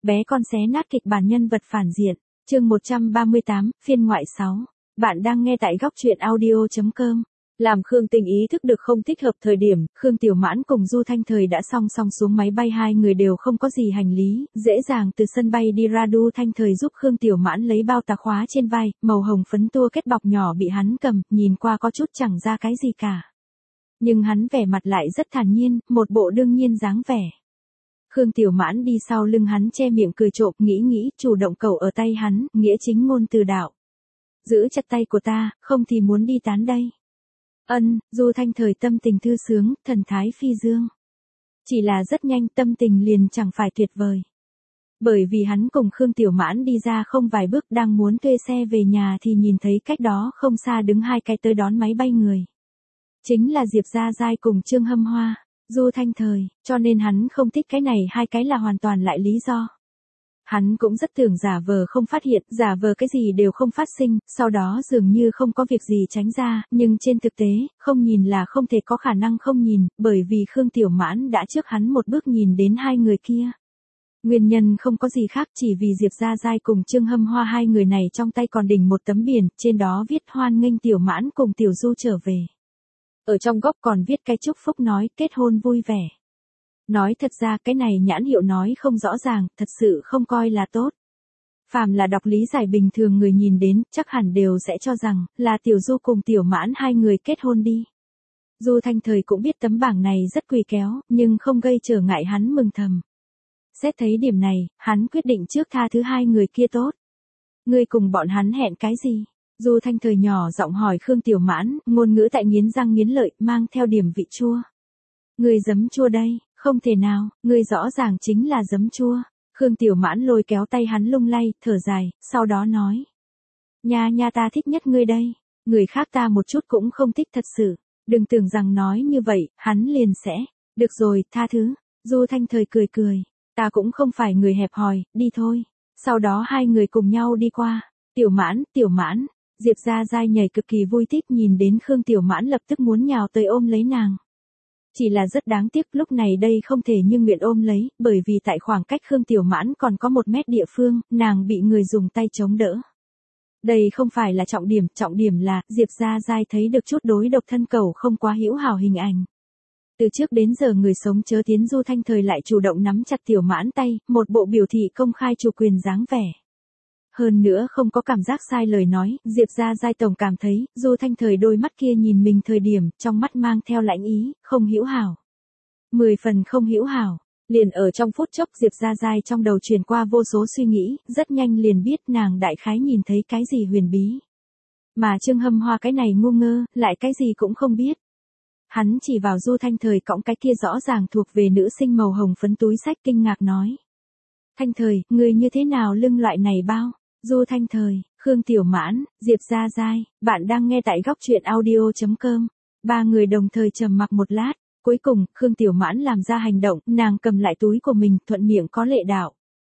Bé con xé nát kịch bản nhân vật phản diện. Chương 138, phiên ngoại 6. Bạn đang nghe tại góc truyện audio.com. Làm Khương Tình ý thức được không thích hợp thời điểm, Khương Tiểu Mãn cùng Du Thanh Thời đã song song xuống máy bay, hai người đều không có gì hành lý, dễ dàng từ sân bay đi ra. Du Thanh Thời giúp Khương Tiểu Mãn lấy bao tà khóa trên vai, màu hồng phấn tua kết bọc nhỏ bị hắn cầm, nhìn qua có chút chẳng ra cái gì cả. Nhưng hắn vẻ mặt lại rất thản nhiên, một bộ đương nhiên dáng vẻ. Khương Tiểu Mãn đi sau lưng hắn che miệng cười trộm, nghĩ, chủ động cầu ở tay hắn, nghĩa chính ngôn từ đạo. Giữ chặt tay của ta, không thì muốn đi tán đây. Du Thanh Thời tâm tình thư sướng, thần thái phi dương. Chỉ là rất nhanh tâm tình liền chẳng phải tuyệt vời. Bởi vì hắn cùng Khương Tiểu Mãn đi ra không vài bước, đang muốn thuê xe về nhà thì nhìn thấy cách đó không xa đứng hai cái tới đón máy bay người. Chính là Diệp Gia Giai cùng Trương Hâm Hoa, Du Thanh Thời, cho nên hắn không thích cái này, hai cái là hoàn toàn lại lý do. Hắn cũng rất tưởng giả vờ không phát hiện, giả vờ cái gì đều không phát sinh, sau đó dường như không có việc gì tránh ra, nhưng trên thực tế, không nhìn là không thể có khả năng không nhìn, bởi vì Khương Tiểu Mãn đã trước hắn một bước nhìn đến hai người kia. Nguyên nhân không có gì khác, chỉ vì Diệp Gia Giai cùng Trương Hâm Hoa, hai người này trong tay còn đỉnh một tấm biển, trên đó viết hoan nghênh Tiểu Mãn cùng Tiểu Du trở về. Ở trong góc còn viết cái chúc phúc nói kết hôn vui vẻ. Nói thật ra cái này nhãn hiệu nói không rõ ràng, thật sự không coi là tốt. Phàm là đọc lý giải bình thường người nhìn đến, chắc hẳn đều sẽ cho rằng, là Tiểu Du cùng Tiểu Mãn hai người kết hôn đi. Du Thanh Thời cũng biết tấm bảng này rất quỳ kéo, nhưng không gây trở ngại hắn mừng thầm. Xét thấy điểm này, hắn quyết định trước tha thứ hai người kia tốt. Ngươi cùng bọn hắn hẹn cái gì? Du Thanh Thời nhỏ giọng hỏi Khương Tiểu Mãn, ngôn ngữ tại nghiến răng nghiến lợi, mang theo điểm vị chua. Ngươi giấm chua đây, không thể nào, ngươi rõ ràng chính là giấm chua. Khương Tiểu Mãn lôi kéo tay hắn lung lay, thở dài, sau đó nói. Nha ta thích nhất ngươi đây, người khác ta một chút cũng không thích thật sự, đừng tưởng rằng nói như vậy, hắn liền sẽ. Được rồi, tha thứ. Du Thanh Thời cười, ta cũng không phải người hẹp hòi, đi thôi. Sau đó hai người cùng nhau đi qua. Tiểu Mãn. Diệp Gia Giai nhảy cực kỳ vui thích, nhìn đến Khương Tiểu Mãn lập tức muốn nhào tới ôm lấy nàng. Chỉ là rất đáng tiếc lúc này đây không thể như nguyện ôm lấy, bởi vì tại khoảng cách Khương Tiểu Mãn còn có 1 mét địa phương, nàng bị người dùng tay chống đỡ. Đây không phải là trọng điểm là, Diệp Gia Giai thấy được chút đối độc thân cầu không quá hữu hảo hình ảnh. Từ trước đến giờ người sống chớ tiến, Du Thanh Thời lại chủ động nắm chặt Tiểu Mãn tay, một bộ biểu thị công khai chủ quyền dáng vẻ. Hơn nữa không có cảm giác sai lời nói, Diệp Gia Giai tổng cảm thấy, Du Thanh Thời đôi mắt kia nhìn mình thời điểm, trong mắt mang theo lãnh ý, không hữu hảo. 10 phần không hữu hảo. Liền ở trong phút chốc Diệp Gia Giai trong đầu truyền qua vô số suy nghĩ, rất nhanh liền biết nàng đại khái nhìn thấy cái gì huyền bí. Mà Trương Hâm Hoa cái này ngu ngơ, lại cái gì cũng không biết. Hắn chỉ vào Du Thanh Thời cõng cái kia rõ ràng thuộc về nữ sinh màu hồng phấn túi xách, kinh ngạc nói. Thanh Thời, người như thế nào lưng loại này bao? Du Thanh Thời, Khương Tiểu Mãn, Diệp Gia Giai, bạn đang nghe tại góc truyện audio.com. Ba người đồng thời trầm mặc một lát, cuối cùng, Khương Tiểu Mãn làm ra hành động, nàng cầm lại túi của mình, thuận miệng có lệ đạo.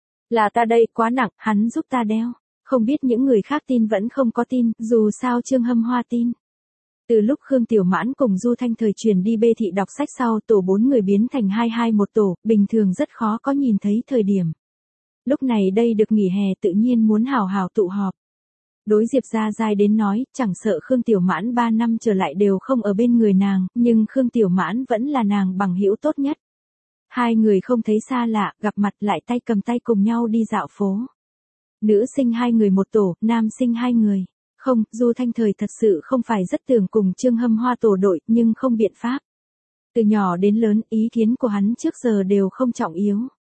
Là ta đây, quá nặng, hắn giúp ta đeo. Không biết những người khác tin vẫn không có tin, dù sao Trương Hâm Hoa tin. Từ lúc Khương Tiểu Mãn cùng Du Thanh Thời chuyển đi Bê Thị đọc sách sau, tổ 4 người biến thành 2-2 một tổ, bình thường rất khó có nhìn thấy thời điểm. Lúc này đây được nghỉ hè tự nhiên muốn hào hào tụ họp. Đối Diệp Gia Giai đến nói, chẳng sợ Khương Tiểu Mãn 3 năm trở lại đều không ở bên người nàng, nhưng Khương Tiểu Mãn vẫn là nàng bằng hữu tốt nhất. Hai người không thấy xa lạ, gặp mặt lại tay cầm tay cùng nhau đi dạo phố. Nữ sinh 2 người một tổ, nam sinh 2 người. Không, Du Thanh Thời thật sự không phải rất tưởng cùng Trương Hâm Hoa tổ đội, nhưng không biện pháp. Từ nhỏ đến lớn, ý kiến của hắn trước giờ đều không trọng yếu.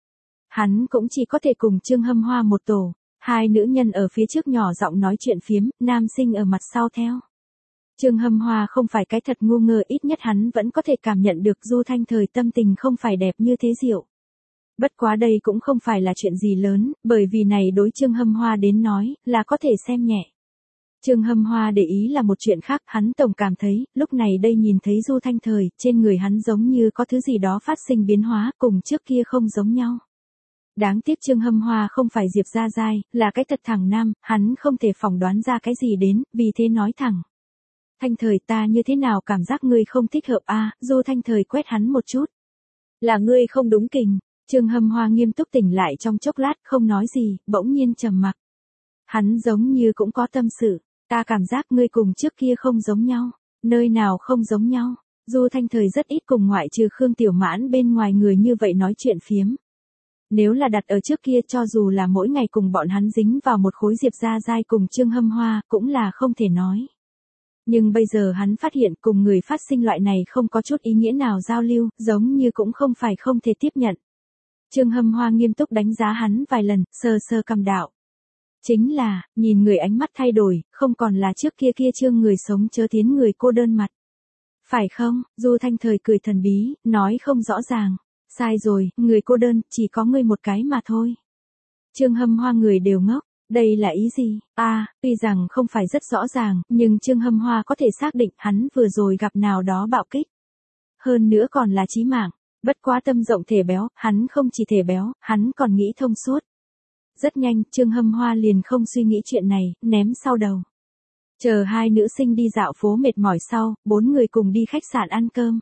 Hắn cũng chỉ có thể cùng Trương Hâm Hoa một tổ, 2 nữ nhân ở phía trước nhỏ giọng nói chuyện phiếm, nam sinh ở mặt sau theo. Trương Hâm Hoa không phải cái thật ngu ngơ, ít nhất hắn vẫn có thể cảm nhận được Du Thanh Thời tâm tình không phải đẹp như thế diệu. Bất quá đây cũng không phải là chuyện gì lớn, bởi vì này đối Trương Hâm Hoa đến nói, là có thể xem nhẹ. Trương Hâm Hoa để ý là một chuyện khác, hắn tổng cảm thấy, lúc này đây nhìn thấy Du Thanh Thời, trên người hắn giống như có thứ gì đó phát sinh biến hóa, cùng trước kia không giống nhau. Đáng tiếc Trương Hâm Hoa không phải Diệp Gia Giai, là cái thật thẳng nam, hắn không thể phỏng đoán ra cái gì đến, vì thế nói thẳng. Thanh Thời, ta như thế nào cảm giác ngươi không thích hợp a? Du Thanh Thời quét hắn một chút. Là ngươi không đúng kình. Trương Hâm Hoa nghiêm túc tỉnh lại trong chốc lát không nói gì, bỗng nhiên trầm mặc. Hắn giống như cũng có tâm sự, ta cảm giác ngươi cùng trước kia không giống nhau, nơi nào không giống nhau. Du Thanh Thời rất ít cùng ngoại trừ Khương Tiểu Mãn bên ngoài người như vậy nói chuyện phiếm. Nếu là đặt ở trước kia cho dù là mỗi ngày cùng bọn hắn dính vào một khối Diệp Gia Giai cùng Trương Hâm Hoa cũng là không thể nói. Nhưng bây giờ hắn phát hiện cùng người phát sinh loại này không có chút ý nghĩa nào giao lưu, giống như cũng không phải không thể tiếp nhận. Trương Hâm Hoa nghiêm túc đánh giá hắn vài lần, sờ sờ cằm đạo. Chính là, nhìn người ánh mắt thay đổi, không còn là trước kia kia Trương người sống chớ tiến người cô đơn mặt. Phải không? Du Thanh Thời cười thần bí, nói không rõ ràng. Sai rồi, người cô đơn, chỉ có ngươi một cái mà thôi. Trương Hâm Hoa người đều ngốc, đây là ý gì? Tuy rằng không phải rất rõ ràng, nhưng Trương Hâm Hoa có thể xác định hắn vừa rồi gặp nào đó bạo kích. Hơn nữa còn là chí mạng, bất quá tâm rộng thể béo, hắn không chỉ thể béo, hắn còn nghĩ thông suốt. Rất nhanh, Trương Hâm Hoa liền không suy nghĩ chuyện này, ném sau đầu. Chờ hai nữ sinh đi dạo phố mệt mỏi sau, 4 người cùng đi khách sạn ăn cơm.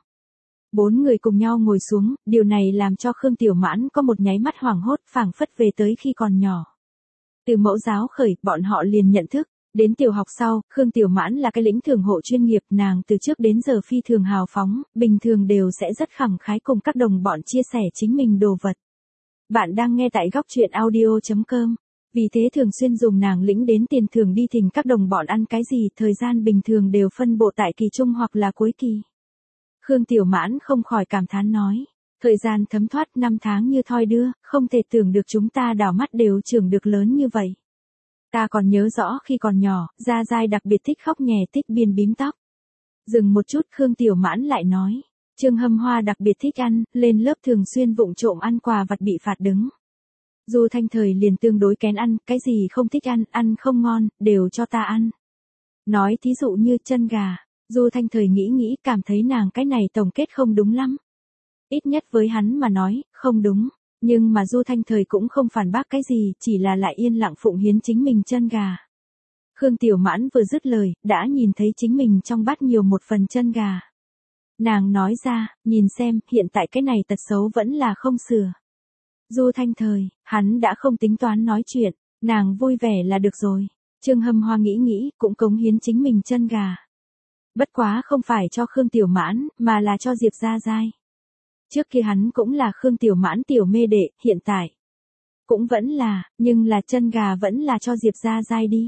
4 người cùng nhau ngồi xuống, điều này làm cho Khương Tiểu Mãn có một nháy mắt hoảng hốt phảng phất về tới khi còn nhỏ. Từ mẫu giáo khởi, bọn họ liền nhận thức, đến tiểu học sau, Khương Tiểu Mãn là cái lĩnh thưởng hộ chuyên nghiệp, nàng từ trước đến giờ phi thường hào phóng, bình thường đều sẽ rất khẳng khái cùng các đồng bọn chia sẻ chính mình đồ vật. Bạn đang nghe tại góc truyện audio.com. Vì thế thường xuyên dùng nàng lĩnh đến tiền thưởng đi thỉnh các đồng bọn ăn cái gì, thời gian bình thường đều phân bộ tại kỳ trung hoặc là cuối kỳ. Khương Tiểu Mãn không khỏi cảm thán nói. Thời gian thấm thoát 5 tháng như thoi đưa, không thể tưởng được chúng ta đảo mắt đều trưởng được lớn như vậy. Ta còn nhớ rõ khi còn nhỏ, Gia Giai đặc biệt thích khóc nhè thích biên bím tóc. Dừng một chút Khương Tiểu Mãn lại nói. Trương Hâm Hoa đặc biệt thích ăn, lên lớp thường xuyên vụng trộm ăn quà vặt bị phạt đứng. Du Thanh Thời liền tương đối kén ăn, cái gì không thích ăn, ăn không ngon, đều cho ta ăn. Nói thí dụ như chân gà, Du Thanh Thời nghĩ cảm thấy nàng cái này tổng kết không đúng lắm. Ít nhất với hắn mà nói, không đúng, nhưng mà Du Thanh Thời cũng không phản bác cái gì, chỉ là lại yên lặng phụng hiến chính mình chân gà. Khương Tiểu Mãn vừa dứt lời, đã nhìn thấy chính mình trong bát nhiều một phần chân gà. Nàng nói ra, nhìn xem, hiện tại cái này tật xấu vẫn là không sửa. Du Thanh Thời, hắn đã không tính toán nói chuyện, nàng vui vẻ là được rồi. Trương Hâm Hoa nghĩ, cũng cống hiến chính mình chân gà. Bất quá không phải cho Khương Tiểu Mãn, mà là cho Diệp Gia Giai. Trước kia hắn cũng là Khương Tiểu Mãn tiểu mê đệ, hiện tại cũng vẫn là, nhưng là chân gà vẫn là cho Diệp Gia Giai đi.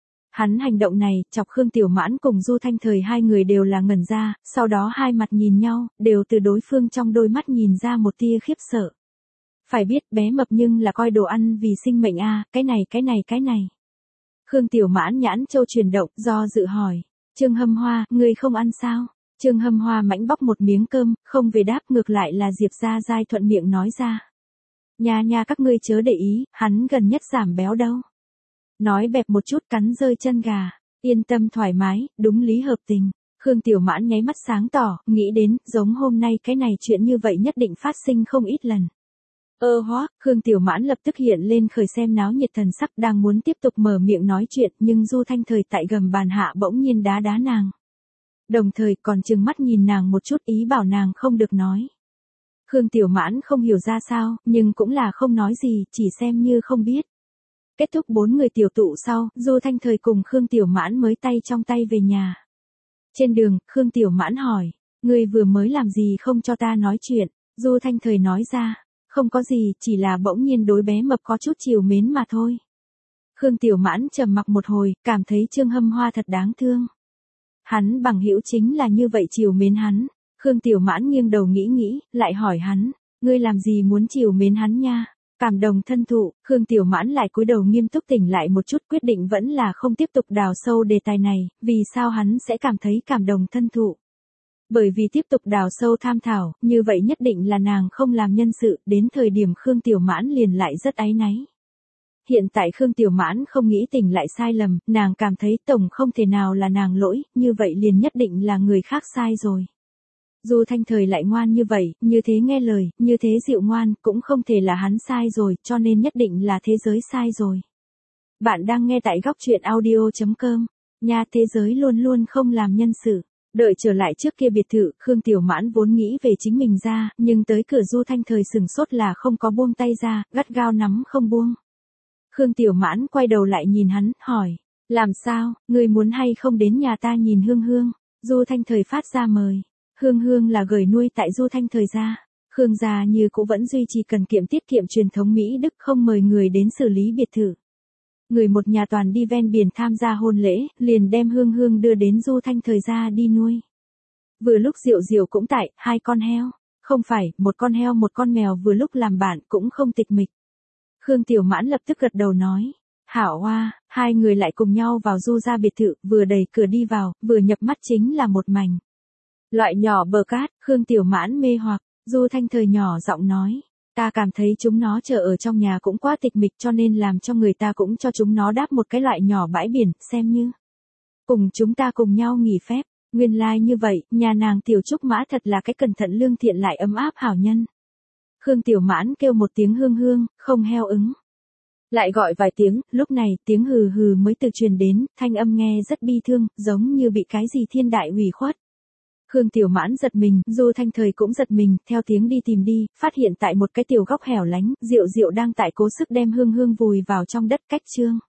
Hắn hành động này, chọc Khương Tiểu Mãn cùng Du Thanh Thời hai người đều là ngẩn ra, sau đó hai mặt nhìn nhau, đều từ đối phương trong đôi mắt nhìn ra một tia khiếp sợ. Phải biết bé mập nhưng là coi đồ ăn vì sinh mệnh cái này. Khương Tiểu Mãn nhãn châu chuyển động, do dự hỏi. Trương Hâm Hoa, ngươi không ăn sao? Trương Hâm Hoa mãnh bóc một miếng cơm, không về đáp, ngược lại là Diệp Gia Giai thuận miệng nói ra. Nha các ngươi chớ để ý, hắn gần nhất giảm béo đâu. Nói bẹp một chút cắn rơi chân gà, yên tâm thoải mái, đúng lý hợp tình. Khương Tiểu Mãn nháy mắt sáng tỏ, nghĩ đến, giống hôm nay cái này chuyện như vậy nhất định phát sinh không ít lần. Khương Tiểu Mãn lập tức hiện lên khởi xem náo nhiệt thần sắc, đang muốn tiếp tục mở miệng nói chuyện, nhưng Du Thanh Thời tại gầm bàn hạ bỗng nhiên đá nàng. Đồng thời còn trừng mắt nhìn nàng một chút, ý bảo nàng không được nói. Khương Tiểu Mãn không hiểu ra sao, nhưng cũng là không nói gì, chỉ xem như không biết. Kết thúc 4 người tiểu tụ sau, Du Thanh Thời cùng Khương Tiểu Mãn mới tay trong tay về nhà. Trên đường, Khương Tiểu Mãn hỏi, ngươi vừa mới làm gì không cho ta nói chuyện? Du Thanh Thời nói ra, không có gì, chỉ là bỗng nhiên đối bé mập có chút trìu mến mà thôi. Khương Tiểu Mãn trầm mặc một hồi, cảm thấy Trương Hâm Hoa thật đáng thương. Hắn bằng hữu chính là như vậy trìu mến hắn. Khương Tiểu Mãn nghiêng đầu nghĩ, lại hỏi hắn, ngươi làm gì muốn trìu mến hắn nha? Cảm đồng thân thụ, Khương Tiểu Mãn lại cúi đầu nghiêm túc tỉnh lại một chút, quyết định vẫn là không tiếp tục đào sâu đề tài này, vì sao hắn sẽ cảm thấy cảm đồng thân thụ. Bởi vì tiếp tục đào sâu tham thảo, như vậy nhất định là nàng không làm nhân sự, đến thời điểm Khương Tiểu Mãn liền lại rất áy náy. Hiện tại Khương Tiểu Mãn không nghĩ tỉnh lại sai lầm, nàng cảm thấy tổng không thể nào là nàng lỗi, như vậy liền nhất định là người khác sai rồi. Du Thanh Thời lại ngoan như vậy, như thế nghe lời, như thế dịu ngoan, cũng không thể là hắn sai rồi, cho nên nhất định là thế giới sai rồi. Bạn đang nghe tại góc truyện audio.com, nha, thế giới luôn luôn không làm nhân sự. Đợi trở lại trước kia biệt thự, Khương Tiểu Mãn vốn nghĩ về chính mình ra, nhưng tới cửa Du Thanh Thời sừng sốt là không có buông tay ra, gắt gao nắm không buông. Khương Tiểu Mãn quay đầu lại nhìn hắn, hỏi, làm sao, ngươi muốn hay không đến nhà ta nhìn Hương Hương? Du Thanh Thời phát ra mời. Hương Hương là gửi nuôi tại Du Thanh Thời gia. Khương gia như cũ vẫn duy trì cần kiệm tiết kiệm truyền thống Mỹ Đức, không mời người đến xử lý biệt thự. Người một nhà toàn đi ven biển tham gia hôn lễ, liền đem Hương Hương đưa đến Du Thanh Thời gia đi nuôi. Vừa lúc Diệu Diệu cũng tại, 2 con heo. Không phải, 1 con heo 1 con mèo vừa lúc làm bạn cũng không tịch mịch. Khương Tiểu Mãn lập tức gật đầu nói. Hảo hoa, 2 người lại cùng nhau vào Du gia biệt thự, vừa đẩy cửa đi vào, vừa nhập mắt chính là một mảnh. Loại nhỏ bờ cát, Khương Tiểu Mãn mê hoặc, Du Thanh Thời nhỏ giọng nói. Ta cảm thấy chúng nó chờ ở trong nhà cũng quá tịch mịch cho nên làm cho người ta cũng cho chúng nó đáp một cái loại nhỏ bãi biển, xem như. Cùng chúng ta cùng nhau nghỉ phép, nguyên lai như vậy, nhà nàng Tiểu Trúc Mã thật là cái cẩn thận lương thiện lại ấm áp hảo nhân. Khương Tiểu Mãn kêu một tiếng Hương Hương, không heo ứng. Lại gọi vài tiếng, lúc này tiếng hừ hừ mới từ truyền đến, thanh âm nghe rất bi thương, giống như bị cái gì thiên đại hủy khuất. Khương Tiểu Mãn giật mình, Du Thanh Thời cũng giật mình, theo tiếng đi tìm đi, phát hiện tại một cái tiểu góc hẻo lánh, Diệu Diệu đang tại cố sức đem Hương Hương vùi vào trong đất cách chương.